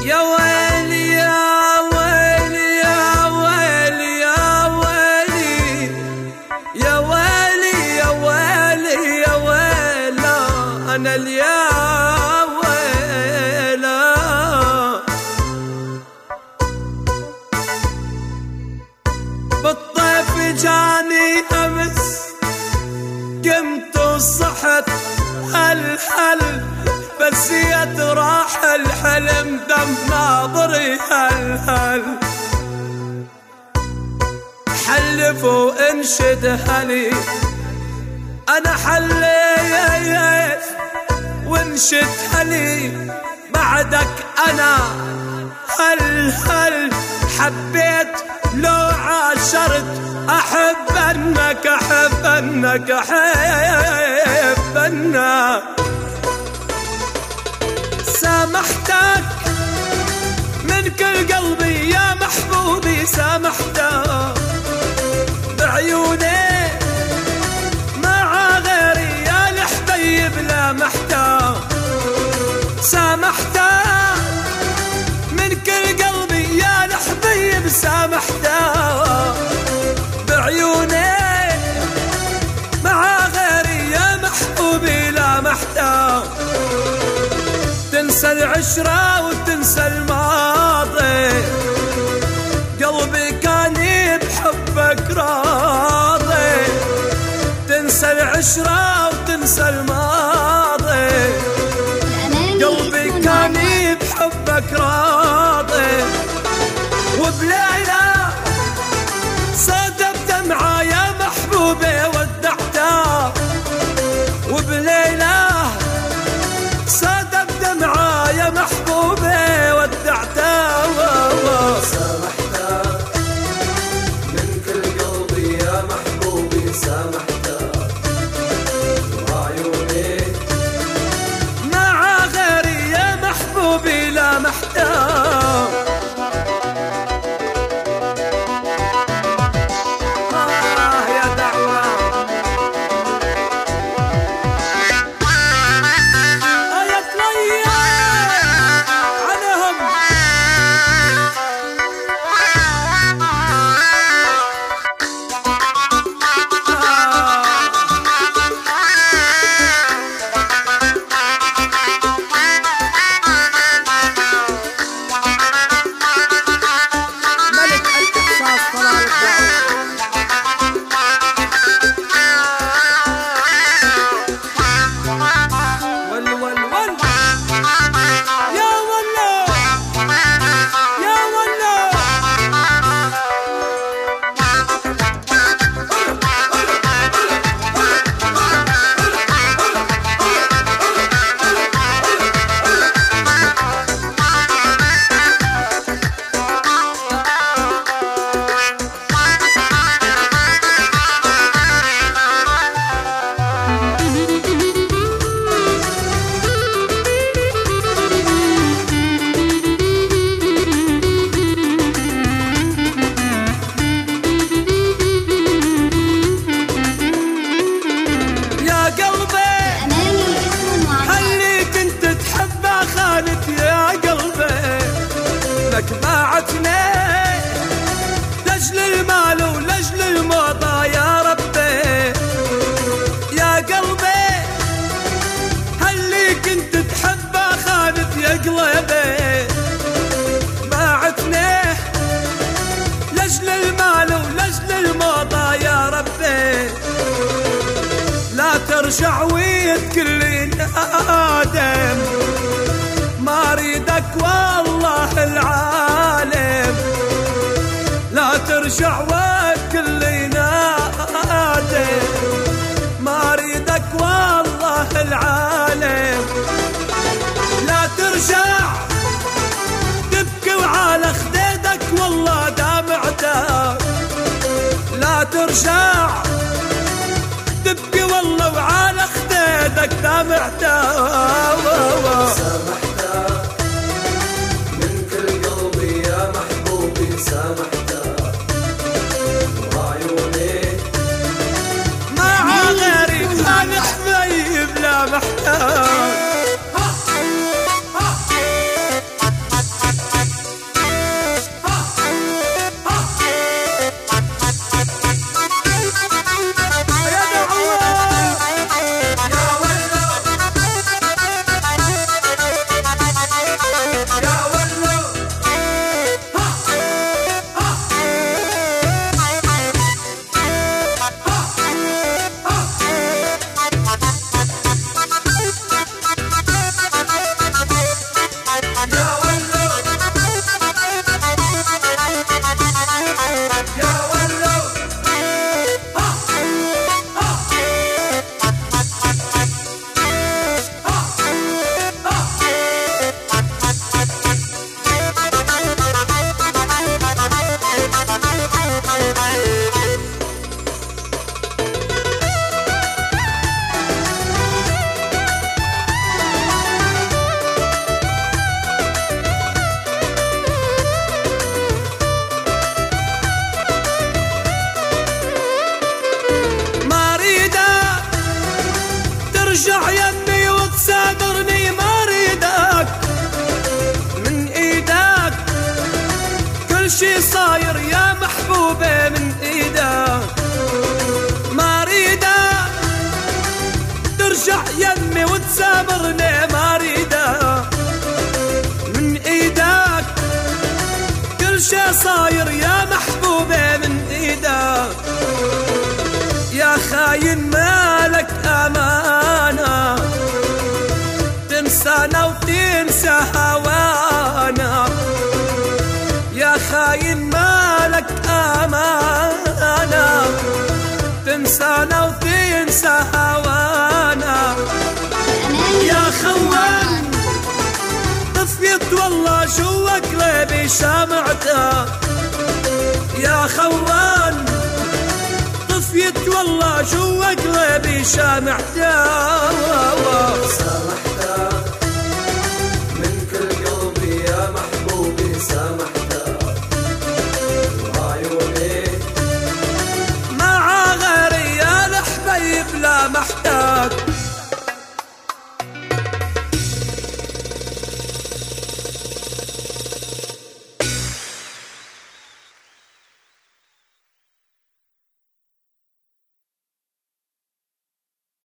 يا ويلي يا ويلي يا ويلي يا ويلي يا ويلي يا ويلي يا ويلا أنا اليا ويلا. بالطيف جاني أمس قمت وصحت هل بس يتراح الحلم دم ناظري هل حلف وانشد هلي انا حليت وانشد هلي بعدك انا هل حبيت لو عاشرت احب انك احب انك احب انك سامحتك من كل قلبي يا محبوبي سامحتك بعيوني مع غيري يا الحبيب لمحتك سامحتك من كل قلبي يا الحبيب سامحتك بعيوني مع غيري يا محبوبي لمحتك تنسى العشرة وتنسى الماضي قلبي كان بحبك راضي تنسى العشرة وتنسى الماضي قلبي كان بحبك راضي وبليلة صادف معايا محبوبي ودعتها وبليلة صادف معايا محبوبي ودعتها سامحتك من كل قلبي يا محبوبي سامحتك وعيوني مع غيري يا محبوبي لمحتك باعتني لاجل المال ولاجل الموضة يا ربي يا قلبي هاللي كنت تحبه خانت يا قلبي باعتني لاجل المال ولاجل الموضة يا ربي لا ترجع ويتكلي نادم ما اريدك والله العالم لا ترجع وكل نادم ما اريدك والله العالم لا ترجع تبكي وعلى خديدك والله دامعتك لا ترجع تبكي والله وعلى خديدك دامعتك سامحتك من كل قلبي يا محبوبي سامحتك وعيوني مع غيري كان حبيب لا محتاج محبوبه من ايده، ما اريده ترجع يمي وتسامرني، ما اريده من ايدك كل شي صاير يا محبوبه من ايدك. يا خاين مالك امانه تنسانا وتنسى هوانا، يا خاين مالك امانه تنسانا وتنسى هوانا. يا خوان طفيت والله جوا قلبي شمعته، يا خوان طفيت والله جوا قلبي شمعته. سامحته